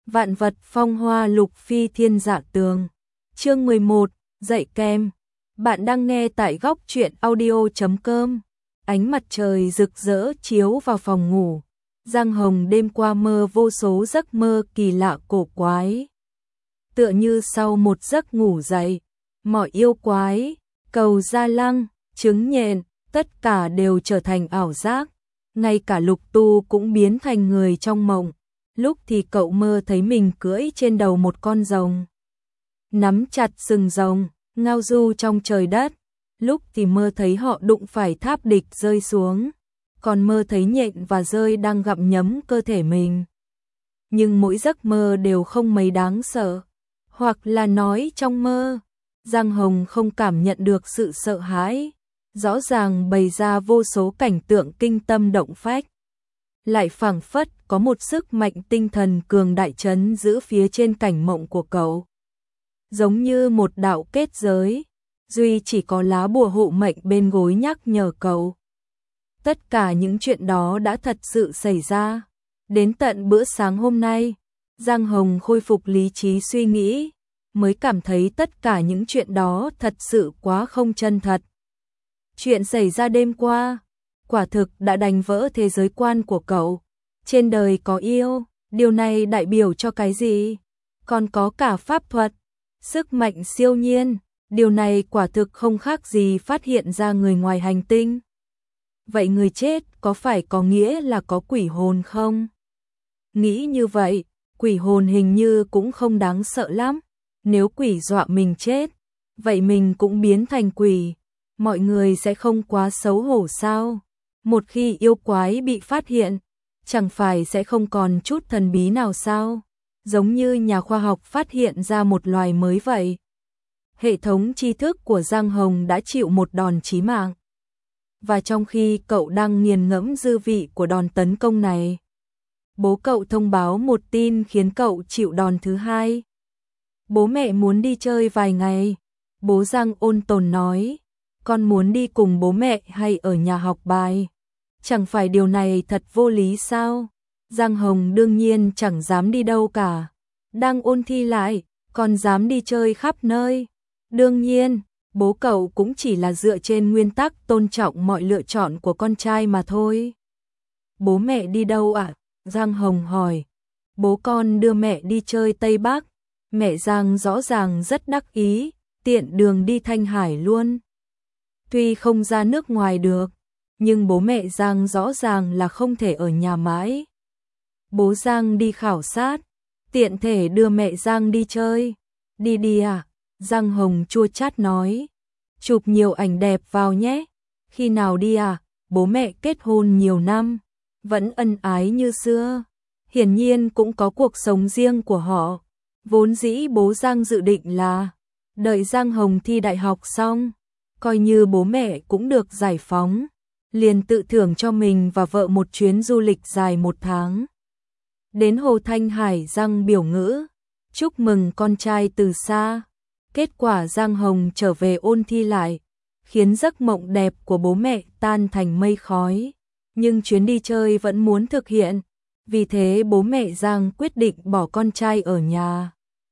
Vạn vật phong hoa lục phi thiên dạ tường. Chương 11, dạy kem. Bạn đang nghe tại góc truyện audio.com. Ánh mặt trời rực rỡ chiếu vào phòng ngủ. Giang Hồng đêm qua mơ vô số giấc mơ kỳ lạ cổ quái. Tựa như sau một giấc ngủ dậy, mọi yêu quái, cầu gia lăng, trứng nhện, tất cả đều trở thành ảo giác. Ngay cả Lục Tu cũng biến thành người trong mộng. Lúc thì cậu mơ thấy mình cưỡi trên đầu một con rồng, nắm chặt sừng rồng, ngao du trong trời đất. Lúc thì mơ thấy họ đụng phải tháp địch rơi xuống, còn mơ thấy nhện và dơi đang gặm nhấm cơ thể mình. Nhưng mỗi giấc mơ đều không mấy đáng sợ, hoặc là nói trong mơ, Giang Hồng không cảm nhận được sự sợ hãi, rõ ràng bày ra vô số cảnh tượng kinh tâm động phách. Lại phảng phất có một sức mạnh tinh thần cường đại trấn giữ phía trên cảnh mộng của cậu. Giống như một đạo kết giới, duy chỉ có lá bùa hộ mệnh bên gối nhắc nhở cậu. Tất cả những chuyện đó đã thật sự xảy ra. Đến tận bữa sáng hôm nay, Giang Hồng khôi phục lý trí suy nghĩ, mới cảm thấy tất cả những chuyện đó thật sự quá không chân thật. Chuyện xảy ra đêm qua, quả thực đã đánh vỡ thế giới quan của cậu. Trên đời có yêu, điều này đại biểu cho cái gì? Còn có cả pháp thuật, sức mạnh siêu nhiên, điều này quả thực không khác gì phát hiện ra người ngoài hành tinh. Vậy người chết có phải có nghĩa là có quỷ hồn không? Nghĩ như vậy, quỷ hồn hình như cũng không đáng sợ lắm. Nếu quỷ dọa mình chết, vậy mình cũng biến thành quỷ. Mọi người sẽ không quá xấu hổ sao? Một khi yêu quái bị phát hiện, chẳng phải sẽ không còn chút thần bí nào sao? Giống như nhà khoa học phát hiện ra một loài mới vậy. Hệ thống tri thức của Giang Hồng đã chịu một đòn chí mạng. Và trong khi cậu đang nghiền ngẫm dư vị của đòn tấn công này, bố cậu thông báo một tin khiến cậu chịu đòn thứ hai. Bố mẹ muốn đi chơi vài ngày. Bố Giang ôn tồn nói, con muốn đi cùng bố mẹ hay ở nhà học bài? Chẳng phải điều này thật vô lý sao? Giang Hồng đương nhiên chẳng dám đi đâu cả. Đang ôn thi lại, còn dám đi chơi khắp nơi. Đương nhiên, bố cậu cũng chỉ là dựa trên nguyên tắc tôn trọng mọi lựa chọn của con trai mà thôi. Bố mẹ đi đâu ạ? Giang Hồng hỏi. Bố con đưa mẹ đi chơi Tây Bắc. Mẹ Giang rõ ràng rất đắc ý, tiện đường đi Thanh Hải luôn. Tuy không ra nước ngoài được, nhưng bố mẹ Giang rõ ràng là không thể ở nhà mãi. Bố Giang đi khảo sát, tiện thể đưa mẹ Giang đi chơi. Đi đi à? Giang Hồng chua chát nói. Chụp nhiều ảnh đẹp vào nhé. Khi nào đi à? Bố mẹ kết hôn nhiều năm, vẫn ân ái như xưa. Hiển nhiên cũng có cuộc sống riêng của họ. Vốn dĩ bố Giang dự định là đợi Giang Hồng thi đại học xong, coi như bố mẹ cũng được giải phóng, liền tự thưởng cho mình và vợ một chuyến du lịch dài 1 tháng. Đến Hồ Thanh Hải Giang biểu ngữ, chúc mừng con trai từ xa. Kết quả Giang Hồng trở về ôn thi lại, khiến giấc mộng đẹp của bố mẹ tan thành mây khói. Nhưng chuyến đi chơi vẫn muốn thực hiện, vì thế bố mẹ Giang quyết định bỏ con trai ở nhà,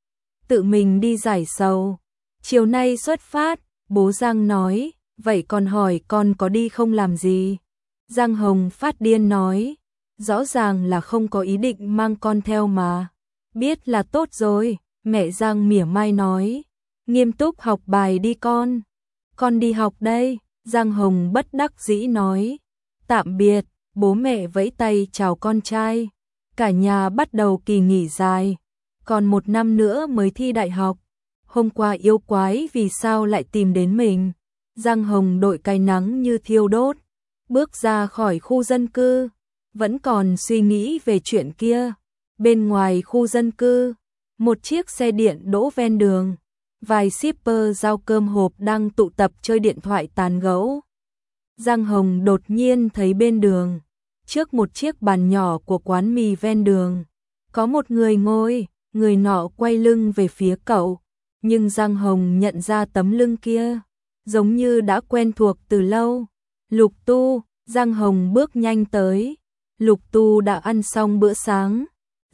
tự mình đi giải sầu. Chiều nay xuất phát, bố Giang nói, vậy con hỏi con có đi không làm gì? Giang Hồng phát điên nói, rõ ràng là không có ý định mang con theo mà. Biết là tốt rồi, mẹ Giang mỉa mai nói, nghiêm túc học bài đi con. Con đi học đây, Giang Hồng bất đắc dĩ nói, tạm biệt, bố mẹ vẫy tay chào con trai. Cả nhà bắt đầu kỳ nghỉ dài, còn 1 năm nữa mới thi đại học. Hôm qua yêu quái vì sao lại tìm đến mình? Giang Hồng đội cái nắng như thiêu đốt, bước ra khỏi khu dân cư, vẫn còn suy nghĩ về chuyện kia. Bên ngoài khu dân cư, một chiếc xe điện đỗ ven đường, vài shipper giao cơm hộp đang tụ tập chơi điện thoại tán gẫu. Giang Hồng đột nhiên thấy bên đường, trước một chiếc bàn nhỏ của quán mì ven đường, có một người ngồi, người nọ quay lưng về phía cậu. Nhưng Giang Hồng nhận ra tấm lưng kia, giống như đã quen thuộc từ lâu. Lục Tu, Giang Hồng bước nhanh tới. Lục Tu đã ăn xong bữa sáng.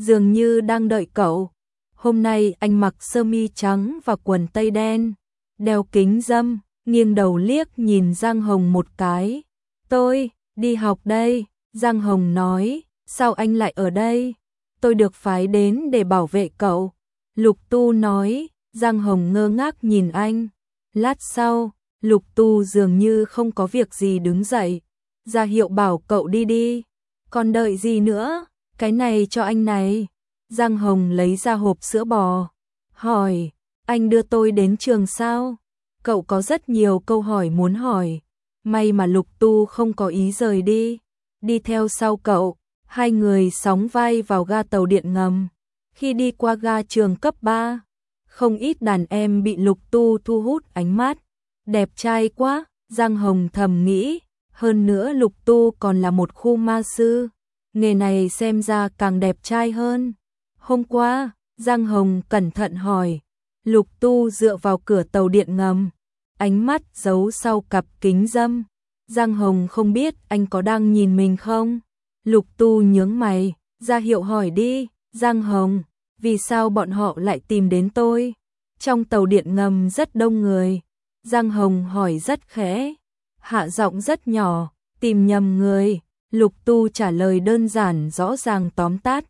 dường như đang đợi cậu. Hôm nay anh mặc sơ mi trắng và quần tây đen, đeo kính râm, nghiêng đầu liếc nhìn Giang Hồng một cái. Tôi đi học đây, Giang Hồng nói, sao anh lại ở đây? Tôi được phái đến để bảo vệ cậu. Lục Tu nói, Giang Hồng ngơ ngác nhìn anh. Lát sau, Lục Tu dường như không có việc gì đứng dậy, ra hiệu bảo cậu đi đi. Còn đợi gì nữa, cái này cho anh này. Giang Hồng lấy ra hộp sữa bò, hỏi, anh đưa tôi đến trường sao? Cậu có rất nhiều câu hỏi muốn hỏi. May mà Lục Tu không có ý rời đi. Đi theo sau cậu, hai người sóng vai vào ga tàu điện ngầm. Khi đi qua ga trường cấp 3, không ít đàn em bị Lục Tu thu hút ánh mắt. Đẹp trai quá, Giang Hồng thầm nghĩ. Hơn nữa Lục Tu còn là một khu ma sư. Nghề này xem ra càng đẹp trai hơn. Hôm qua, Giang Hồng cẩn thận hỏi. Lục Tu dựa vào cửa tàu điện ngầm, ánh mắt giấu sau cặp kính râm. Giang Hồng không biết anh có đang nhìn mình không? Lục Tu nhướng mày, ra hiệu hỏi đi. Giang Hồng, vì sao bọn họ lại tìm đến tôi? Trong tàu điện ngầm rất đông người. Giang Hồng hỏi rất khẽ, hạ giọng rất nhỏ, tìm nhầm người. Lục Tu trả lời đơn giản rõ ràng tóm tắt.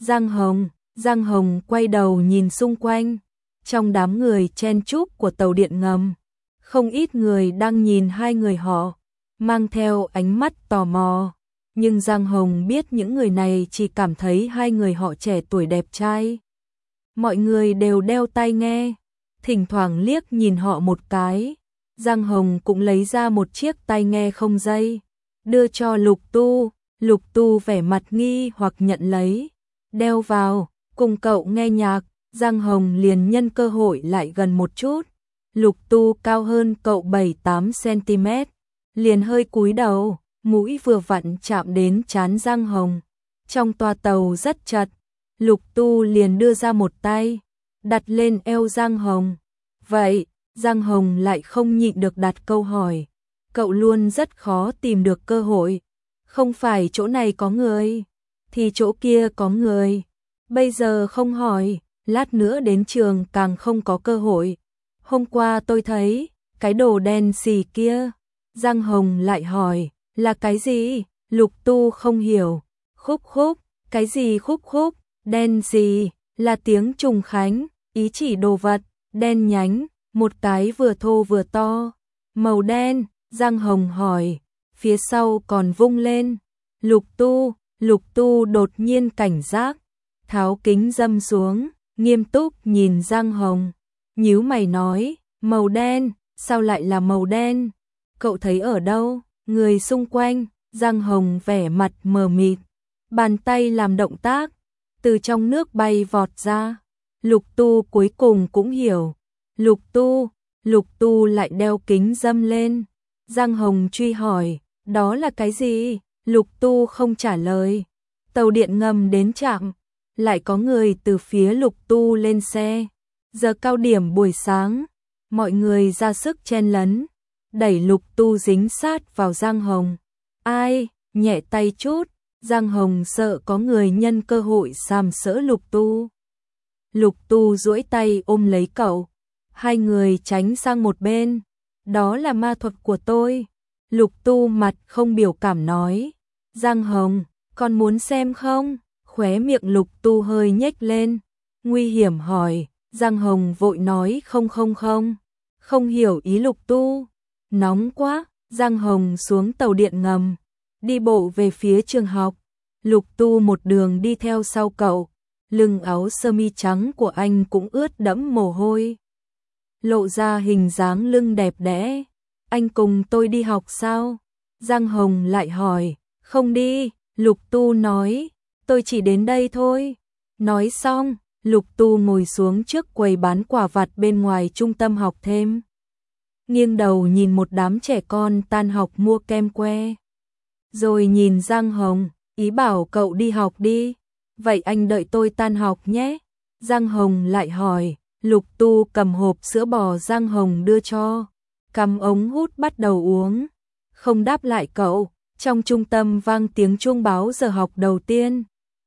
Giang Hồng quay đầu nhìn xung quanh. Trong đám người chen chúc của tàu điện ngầm, không ít người đang nhìn hai người họ, mang theo ánh mắt tò mò. Nhưng Giang Hồng biết những người này chỉ cảm thấy hai người họ trẻ tuổi đẹp trai. Mọi người đều đeo tai nghe, thỉnh thoảng liếc nhìn họ một cái. Giang Hồng cũng lấy ra một chiếc tai nghe không dây, đưa cho Lục Tu. Lục Tu vẻ mặt nghi hoặc nhận lấy, đeo vào, cùng cậu nghe nhạc. Giang Hồng liền nhân cơ hội lại gần một chút. Lục Tu cao hơn cậu 7-8 cm, liền hơi cúi đầu, mũi vừa vặn chạm đến trán Giang Hồng. Trong toa tàu rất chật, Lục Tu liền đưa ra một tay, đặt lên eo Giang Hồng. Vậy, Giang Hồng lại không nhịn được đặt câu hỏi. Cậu luôn rất khó tìm được cơ hội. Không phải chỗ này có người, thì chỗ kia có người. Bây giờ không hỏi, lát nữa đến trường càng không có cơ hội. Hôm qua tôi thấy, cái đồ đen xì kia. Giang Hồng lại hỏi, là cái gì? Lục Tu không hiểu. Khúc khúc, cái gì khúc khúc? Đen gì? Là tiếng Trùng Khánh, ý chỉ đồ vật, đen nhánh, một cái vừa thô vừa to. Màu đen, Giang Hồng hỏi, phía sau còn vung lên. Lục Tu đột nhiên cảnh giác, tháo kính râm xuống, nghiêm túc nhìn Giang Hồng. Nhíu mày nói, màu đen, sao lại là màu đen? Cậu thấy ở đâu? Người xung quanh. Giang Hồng vẻ mặt mờ mịt, bàn tay làm động tác, từ trong nước bay vọt ra. Lục Tu cuối cùng cũng hiểu. Lục Tu lại đeo kính râm lên. Giang Hồng truy hỏi, đó là cái gì? Lục Tu không trả lời. Tàu điện ngầm đến trạm, lại có người từ phía Lục Tu lên xe. Giờ cao điểm buổi sáng, mọi người ra sức chen lấn, đẩy Lục Tu dính sát vào Giang Hồng. Ai, nhẹ tay chút. Giang Hồng sợ có người nhân cơ hội sàm sỡ Lục Tu. Lục Tu duỗi tay ôm lấy cậu. Hai người tránh sang một bên. Đó là ma thuật của tôi. Lục Tu mặt không biểu cảm nói. Giang Hồng, con muốn xem không? Khóe miệng Lục Tu hơi nhếch lên. Nguy hiểm hỏi. Giang Hồng vội nói không. Không hiểu ý Lục Tu. Nóng quá. Giang Hồng xuống tàu điện ngầm, đi bộ về phía trường học. Lục Tu một đường đi theo sau cậu. Lưng áo sơ mi trắng của anh cũng ướt đẫm mồ hôi, lộ ra hình dáng lưng đẹp đẽ. Anh cùng tôi đi học sao? Giang Hồng lại hỏi. Không đi, Lục Tu nói, tôi chỉ đến đây thôi. Nói xong, Lục Tu ngồi xuống trước quầy bán quà vặt bên ngoài trung tâm học thêm, nghiêng đầu nhìn một đám trẻ con tan học mua kem que. Rồi nhìn Giang Hồng, ý bảo cậu đi học đi. Vậy anh đợi tôi tan học nhé. Giang Hồng lại hỏi. Lục Tu cầm hộp sữa bò Giang Hồng đưa cho, cắm ống hút bắt đầu uống. Không đáp lại cậu. Trong trung tâm vang tiếng chuông báo giờ học đầu tiên.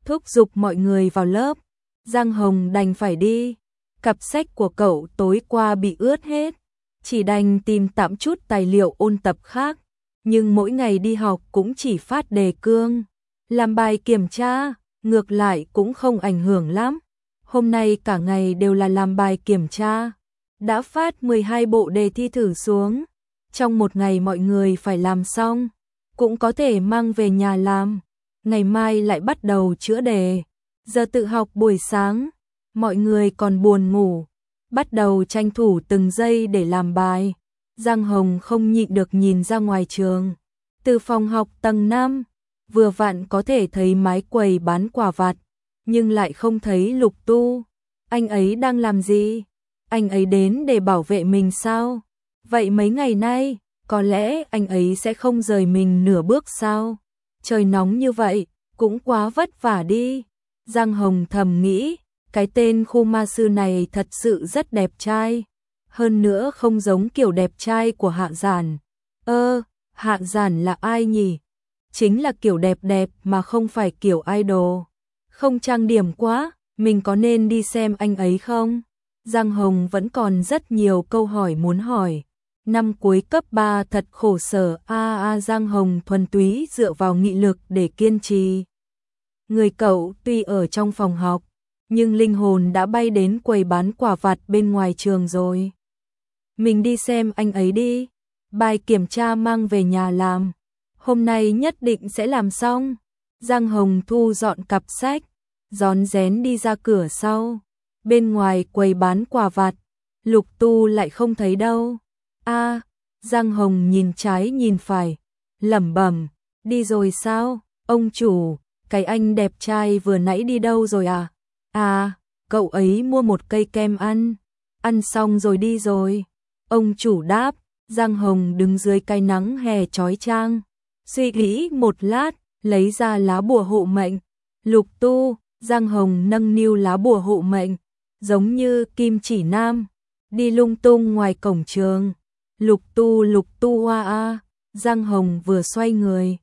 thúc giục mọi người vào lớp. Giang Hồng đành phải đi. Cặp sách của cậu tối qua bị ướt hết, chỉ đành tìm tạm chút tài liệu ôn tập khác, nhưng mỗi ngày đi học cũng chỉ phát đề cương, làm bài kiểm tra, ngược lại cũng không ảnh hưởng lắm. Hôm nay cả ngày đều là làm bài kiểm tra, đã phát 12 bộ đề thi thử xuống, trong một ngày mọi người phải làm xong, cũng có thể mang về nhà làm, ngày mai lại bắt đầu chữa đề. Giờ tự học buổi sáng, mọi người còn buồn ngủ, bắt đầu tranh thủ từng giây để làm bài. Giang Hồng không nhịn được nhìn ra ngoài trường. Từ phòng học tầng 5, vừa vặn có thể thấy mái quầy bán quà vặt, nhưng lại không thấy Lục Tu. Anh ấy đang làm gì? Anh ấy đến để bảo vệ mình sao? Vậy mấy ngày nay, có lẽ anh ấy sẽ không rời mình nửa bước sao? Trời nóng như vậy, cũng quá vất vả đi. Giang Hồng thầm nghĩ, cái tên Khu Ma Sư này thật sự rất đẹp trai. Hơn nữa không giống kiểu đẹp trai của Hạ Giản. Hạ Giản là ai nhỉ? Chính là kiểu đẹp đẹp mà không phải kiểu idol. Không trang điểm quá, mình có nên đi xem anh ấy không? Giang Hồng vẫn còn rất nhiều câu hỏi muốn hỏi. Năm cuối cấp 3 thật khổ sở. Giang Hồng thuần túy dựa vào nghị lực để kiên trì. Người cậu tuy ở trong phòng học, nhưng linh hồn đã bay đến quầy bán quà vặt bên ngoài trường rồi. Mình đi xem anh ấy đi. Bài kiểm tra mang về nhà làm. Hôm nay nhất định sẽ làm xong. Giang Hồng thu dọn cặp sách, rón rén đi ra cửa sau. Bên ngoài quầy bán quà vặt, Lục Tu lại không thấy đâu. Giang Hồng nhìn trái nhìn phải, lẩm bẩm, đi rồi sao? Ông chủ, cái anh đẹp trai vừa nãy đi đâu rồi à? Cậu ấy mua một cây kem ăn xong rồi đi rồi. Ông chủ đáp. Giang Hồng đứng dưới cái nắng hè chói chang, suy nghĩ một lát, lấy ra lá bùa hộ mệnh. Lục Tu, Giang Hồng nâng niu lá bùa hộ mệnh, giống như kim chỉ nam, đi lung tung ngoài cổng trường. Lục Tu hoa. Giang Hồng vừa xoay người,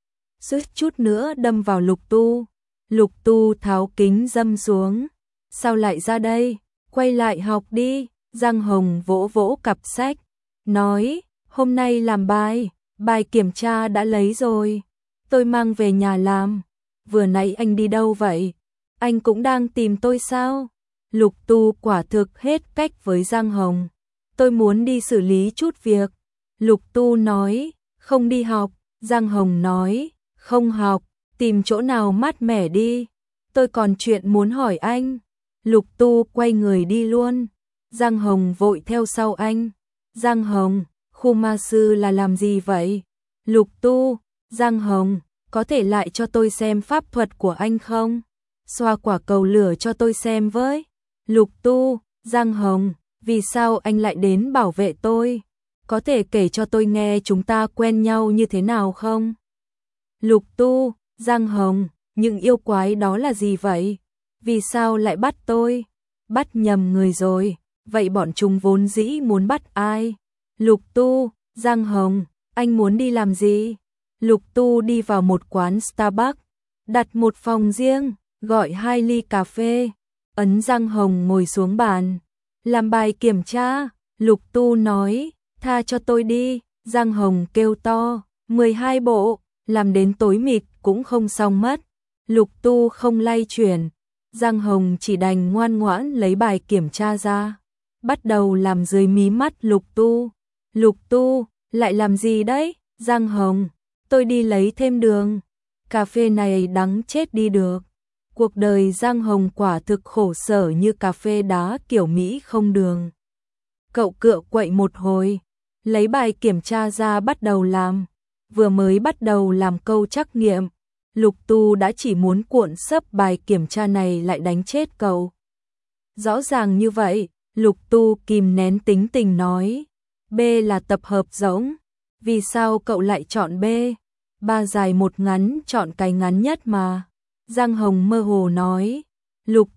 suýt chút nữa đâm vào Lục Tu. Lục Tu tháo kính dâm xuống. Sao lại ra đây? Quay lại học đi. Giang Hồng vỗ vỗ cặp sách, nói, hôm nay làm bài kiểm tra đã lấy rồi, tôi mang về nhà làm. Vừa nãy anh đi đâu vậy? Anh cũng đang tìm tôi sao? Lục Tu quả thực hết cách với Giang Hồng. Tôi muốn đi xử lý chút việc. Lục Tu nói, không đi học. Giang Hồng nói, không học, tìm chỗ nào mát mẻ đi. Tôi còn chuyện muốn hỏi anh. Lục Tu quay người đi luôn. Giang Hồng vội theo sau anh. Giang Hồng, Khu Ma Sư là làm gì vậy? Lục Tu, Giang Hồng, có thể lại cho tôi xem pháp thuật của anh không? Xoa quả cầu lửa cho tôi xem với. Lục Tu, Giang Hồng, vì sao anh lại đến bảo vệ tôi? Có thể kể cho tôi nghe chúng ta quen nhau như thế nào không? Lục Tu, Giang Hồng, những yêu quái đó là gì vậy? Vì sao lại bắt tôi? Bắt nhầm người rồi. Vậy bọn chúng vốn dĩ muốn bắt ai? Lục Tu, Giang Hồng, anh muốn đi làm gì? Lục Tu đi vào một quán Starbucks, đặt một phòng riêng, gọi 2 ly cà phê, ấn Giang Hồng ngồi xuống bàn. Làm bài kiểm tra. Lục Tu nói, tha cho tôi đi. Giang Hồng kêu to, 12 bộ, làm đến tối mịt cũng không xong mất. Lục Tu không lay chuyển. Giang Hồng chỉ đành ngoan ngoãn lấy bài kiểm tra ra, bắt đầu làm dưới mí mắt Lục Tu. Lục Tu, lại làm gì đấy? Giang Hồng, tôi đi lấy thêm đường. Cà phê này đắng chết đi được. Cuộc đời Giang Hồng quả thực khổ sở như cà phê đá kiểu Mỹ không đường. Cậu cựa quậy một hồi, lấy bài kiểm tra ra bắt đầu làm. Vừa mới bắt đầu làm câu trắc nghiệm, Lục Tu đã chỉ muốn cuộn xấp bài kiểm tra này lại đánh chết cậu. Rõ ràng như vậy, Lục Tu kìm nén tính tình nói, B là tập hợp rỗng. Vì sao cậu lại chọn B? 3 dài 1 ngắn, chọn cái ngắn nhất mà. Giang Hồng mơ hồ nói. Lục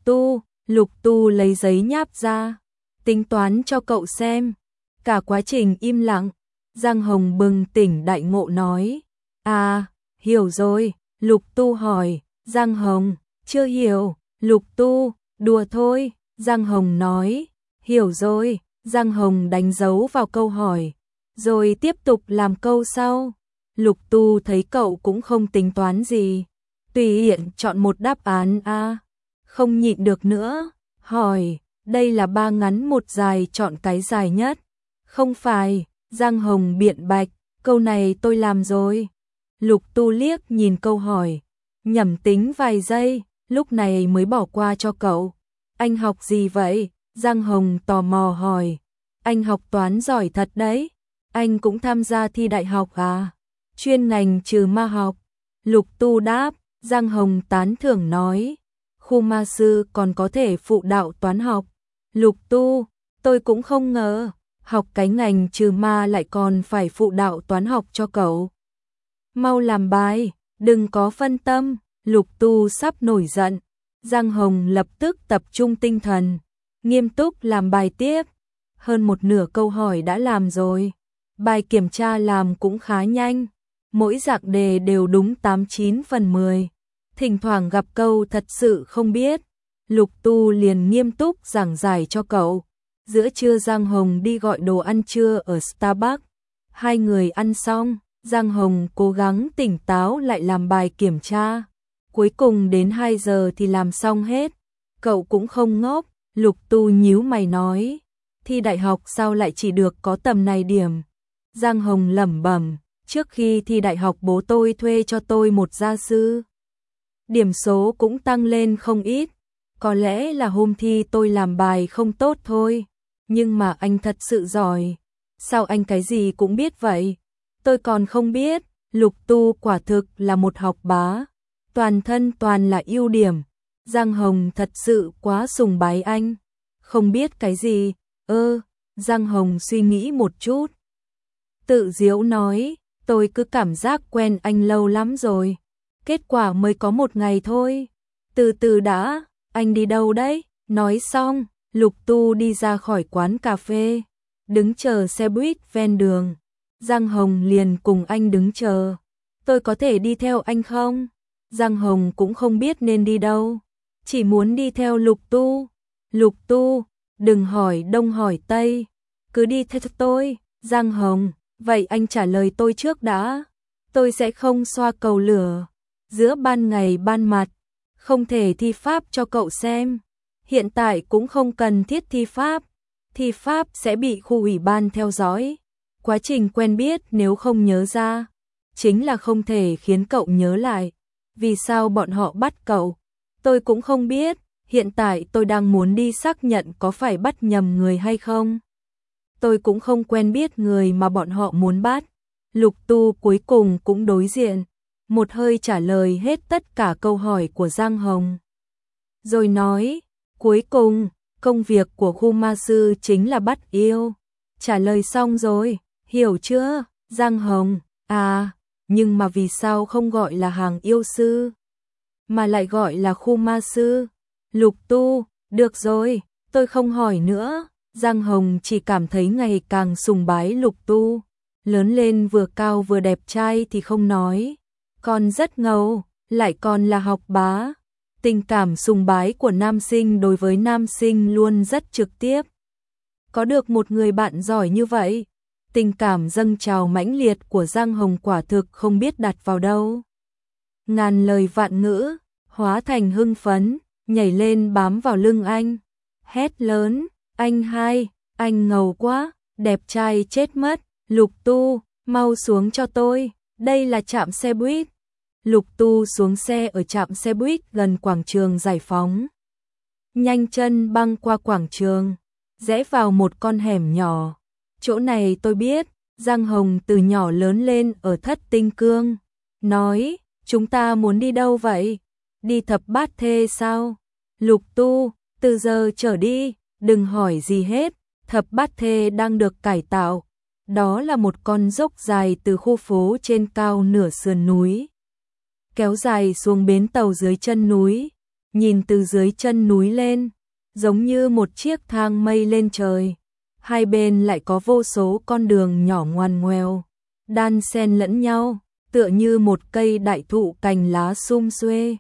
Tu lấy giấy nháp ra, tính toán cho cậu xem. Cả quá trình im lặng, Giang Hồng bừng tỉnh đại ngộ nói. À, hiểu rồi. Lục Tu hỏi, Giang Hồng, Chưa hiểu, Lục Tu, đùa thôi, Giang Hồng nói. Hiểu rồi, Giang Hồng đánh dấu vào câu hỏi, rồi tiếp tục làm câu sau. Lục Tu thấy cậu cũng không tính toán gì, tùy tiện chọn một đáp án a. Không nhịn được nữa, hỏi, đây là 3 ngắn 1 dài, chọn cái dài nhất. Không phải, Giang Hồng biện bạch, câu này tôi làm rồi. Lục Tu liếc nhìn câu hỏi, nhẩm tính vài giây, lúc này mới bỏ qua cho cậu. Anh học gì vậy? Giang Hồng tò mò hỏi. Anh học toán giỏi thật đấy. Anh cũng tham gia thi đại học à? Chuyên ngành trừ ma học. Lục Tu đáp. Giang Hồng tán thưởng nói. Khu ma sư còn có thể phụ đạo toán học. Lục Tu, tôi cũng không ngờ, học cái ngành trừ ma lại còn phải phụ đạo toán học cho cậu. Mau làm bài, đừng có phân tâm. Lục Tu sắp nổi giận. Giang Hồng lập tức tập trung tinh thần, nghiêm túc làm bài tiếp. Hơn một nửa câu hỏi đã làm rồi. Bài kiểm tra làm cũng khá nhanh, mỗi dạng đề đều đúng 89 phần 10. Thỉnh thoảng gặp câu thật sự không biết, Lục Tu liền nghiêm túc giảng giải cho cậu. Giữa trưa Giang Hồng đi gọi đồ ăn trưa ở Starbucks. Hai người ăn xong, Giang Hồng cố gắng tỉnh táo lại làm bài kiểm tra. Cuối cùng đến 2 giờ thì làm xong hết. Cậu cũng không ngốc, Lục Tu nhíu mày nói. Thi đại học sao lại chỉ được có tầm này điểm? Giang Hồng lẩm bẩm, trước khi thi đại học bố tôi thuê cho tôi một gia sư. Điểm số cũng tăng lên không ít. Có lẽ là hôm thi tôi làm bài không tốt thôi. Nhưng mà anh thật sự giỏi. Sao anh cái gì cũng biết vậy? Tôi còn không biết. Lục Tu quả thực là một học bá. Toàn thân toàn là ưu điểm. Giang Hồng thật sự quá sùng bái anh. Không biết cái gì? Giang Hồng suy nghĩ một chút. Tự giễu nói, tôi cứ cảm giác quen anh lâu lắm rồi. Kết quả mới có 1 ngày thôi. Từ từ đã, anh đi đâu đấy? Nói xong, Lục Tu đi ra khỏi quán cà phê, đứng chờ xe buýt ven đường. Giang Hồng liền cùng anh đứng chờ. Tôi có thể đi theo anh không? Giang Hồng cũng không biết nên đi đâu, chỉ muốn đi theo Lục Tu. Lục Tu, đừng hỏi đông hỏi tây, cứ đi theo tôi. Giang Hồng, vậy anh trả lời tôi trước đã. Tôi sẽ không xoa cầu lửa giữa ban ngày ban mặt, không thể thi pháp cho cậu xem. Hiện tại cũng không cần thiết thi pháp sẽ bị khu ủy ban theo dõi. Quá trình quen biết nếu không nhớ ra, chính là không thể khiến cậu nhớ lại. Vì sao bọn họ bắt cậu? Tôi cũng không biết, hiện tại tôi đang muốn đi xác nhận có phải bắt nhầm người hay không. Tôi cũng không quen biết người mà bọn họ muốn bắt. Lục Tu cuối cùng cũng đối diện, một hơi trả lời hết tất cả câu hỏi của Giang Hồng. Rồi nói, cuối cùng, công việc của khu ma sư chính là bắt yêu. Trả lời xong rồi, hiểu chưa? Giang Hồng, nhưng mà vì sao không gọi là hàng yêu sư, mà lại gọi là khu ma sư? Lục Tu, được rồi, tôi không hỏi nữa. Giang Hồng chỉ cảm thấy ngày càng sùng bái Lục Tu. Lớn lên vừa cao vừa đẹp trai thì không nói, còn rất ngầu, lại còn là học bá. Tình cảm sùng bái của nam sinh đối với nam sinh luôn rất trực tiếp. Có được một người bạn giỏi như vậy, tình cảm dâng trào mãnh liệt của Giang Hồng quả thực không biết đặt vào đâu. Ngàn lời vạn ngữ, hóa thành hưng phấn, nhảy lên bám vào lưng anh. Hét lớn, anh hai, anh ngầu quá, đẹp trai chết mất. Lục Tu, mau xuống cho tôi, đây là trạm xe buýt. Lục Tu xuống xe ở trạm xe buýt gần quảng trường Giải Phóng. Nhanh chân băng qua quảng trường, rẽ vào một con hẻm nhỏ. Chỗ này tôi biết, Giang Hồng từ nhỏ lớn lên ở Thất Tinh Cương. Nói, chúng ta muốn đi đâu vậy? Đi Thập Bát Thê sao? Lục Tu, từ giờ trở đi, đừng hỏi gì hết. Thập Bát Thê đang được cải tạo. Đó là một con dốc dài từ khu phố trên cao nửa sườn núi, kéo dài xuống bến tàu dưới chân núi. Nhìn từ dưới chân núi lên, giống như một chiếc thang mây lên trời. Hai bên lại có vô số con đường nhỏ ngoằn ngoèo, đan xen lẫn nhau, tựa như một cây đại thụ cành lá sum xuê.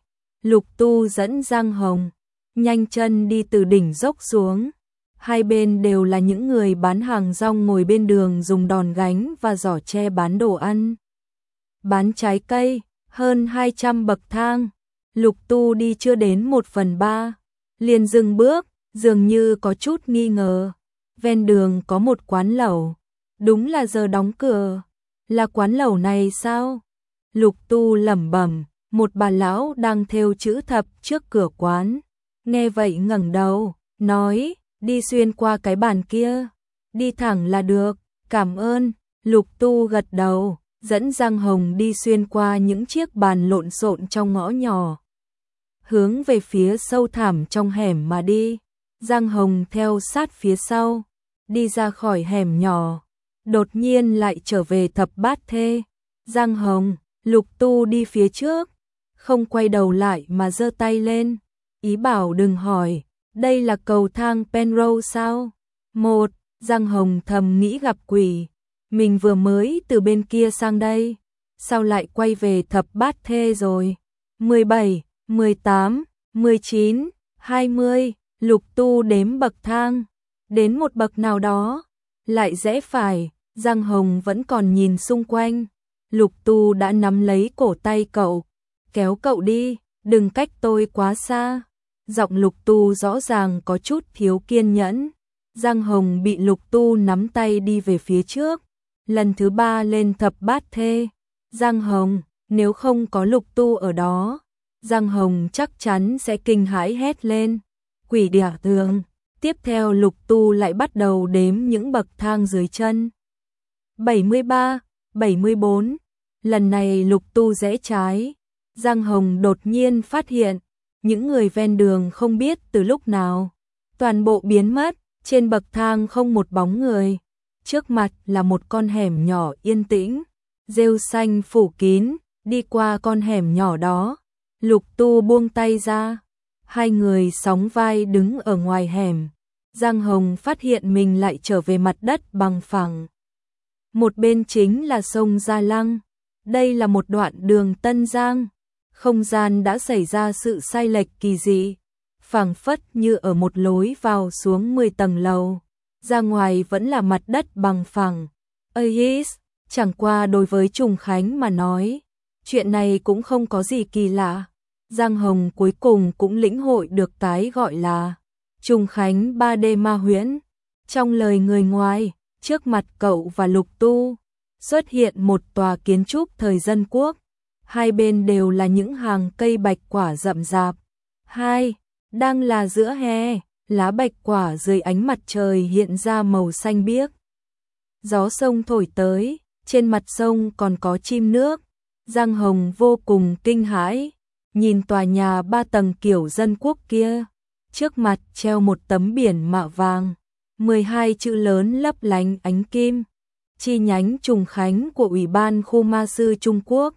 Lục Tu dẫn Giang Hồng nhanh chân đi từ đỉnh dốc xuống. Hai bên đều là những người bán hàng rong ngồi bên đường dùng đòn gánh và giỏ tre bán đồ ăn, bán trái cây, hơn 200 bậc thang. Lục Tu đi chưa đến 1/3, liền dừng bước, dường như có chút nghi ngờ. Ven đường có một quán lẩu, đúng là giờ đóng cửa. Là quán lẩu này sao? Lục Tu lẩm bẩm, một bà lão đang thêu chữ thập trước cửa quán. Nghe vậy ngẩng đầu, nói, đi xuyên qua cái bàn kia, đi thẳng là được, cảm ơn. Lục Tu gật đầu, dẫn Giang Hồng đi xuyên qua những chiếc bàn lộn xộn trong ngõ nhỏ, hướng về phía sâu thẳm trong hẻm mà đi. Giang Hồng theo sát phía sau, đi ra khỏi hẻm nhỏ, đột nhiên lại trở về thập bát thê. Giang Hồng, Lục Tu đi phía trước, không quay đầu lại mà giơ tay lên, ý bảo đừng hỏi, đây là cầu thang Penrose sao? Một, Giang Hồng thầm nghĩ gặp quỷ, mình vừa mới từ bên kia sang đây, sao lại quay về thập bát thê rồi? 17, 18, 19, 20, Lục Tu đếm bậc thang, đến một bậc nào đó, lại rẽ phải. Giang Hồng vẫn còn nhìn xung quanh, Lục Tu đã nắm lấy cổ tay cậu, kéo cậu đi, đừng cách tôi quá xa. Giọng Lục Tu rõ ràng có chút thiếu kiên nhẫn. Giang Hồng bị Lục Tu nắm tay đi về phía trước, lần thứ 3 lên thập bát thê. Giang Hồng, nếu không có Lục Tu ở đó, Giang Hồng chắc chắn sẽ kinh hãi hét lên, quỷ đỉa tường. Tiếp theo Lục Tu lại bắt đầu đếm những bậc thang dưới chân. 73, 74, lần này Lục Tu rẽ trái. Giang Hồng đột nhiên phát hiện, những người ven đường không biết từ lúc nào, toàn bộ biến mất, trên bậc thang không một bóng người. Trước mặt là một con hẻm nhỏ yên tĩnh, rêu xanh phủ kín, đi qua con hẻm nhỏ đó. Lục Tu buông tay ra, hai người sóng vai đứng ở ngoài hẻm. Giang Hồng phát hiện mình lại trở về mặt đất bằng phẳng. Một bên chính là sông Gia Lăng. Đây là một đoạn đường Tân Giang. Không gian đã xảy ra sự sai lệch kỳ dị, phảng phất như ở một lối vào xuống 10 tầng lầu. Ra ngoài vẫn là mặt đất bằng phẳng. Ais, chẳng qua đối với Trùng Khánh mà nói, chuyện này cũng không có gì kỳ lạ. Giang Hồng cuối cùng cũng lĩnh hội được cái gọi là Trùng Khánh 3D ma huyễn. Trong lời người ngoài, trước mặt cậu và Lục Tu, xuất hiện một tòa kiến trúc thời Dân Quốc. Hai bên đều là những hàng cây bạch quả rậm rạp. Hai, đang là giữa hè, lá bạch quả dưới ánh mặt trời hiện ra màu xanh biếc. Gió sông thổi tới, trên mặt sông còn có chim nước. Giang Hồng vô cùng kinh hãi, nhìn tòa nhà 3 tầng kiểu Dân Quốc kia. Trước mặt treo một tấm biển mạ vàng, 12 chữ lớn lấp lánh ánh kim. Chi nhánh Trùng Khánh của Ủy ban Khu Ma sư Trung Quốc.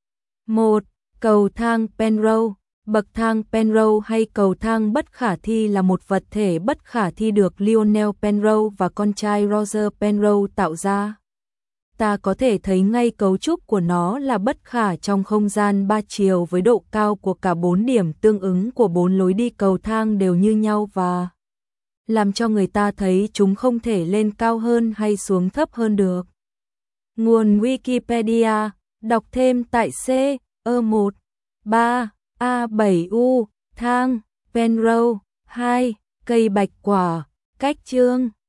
1. Cầu thang Penrose. Bậc thang Penrose hay cầu thang bất khả thi là một vật thể bất khả thi được Lionel Penrose và con trai Roger Penrose tạo ra. Ta có thể thấy ngay cấu trúc của nó là bất khả trong không gian 3 chiều với độ cao của cả 4 điểm tương ứng của 4 lối đi cầu thang đều như nhau và làm cho người ta thấy chúng không thể lên cao hơn hay xuống thấp hơn được. Nguồn Wikipedia, đọc thêm tại C.E.1. 3. A7U, thang, Penrose, 2. Cây bạch quả, cách chương.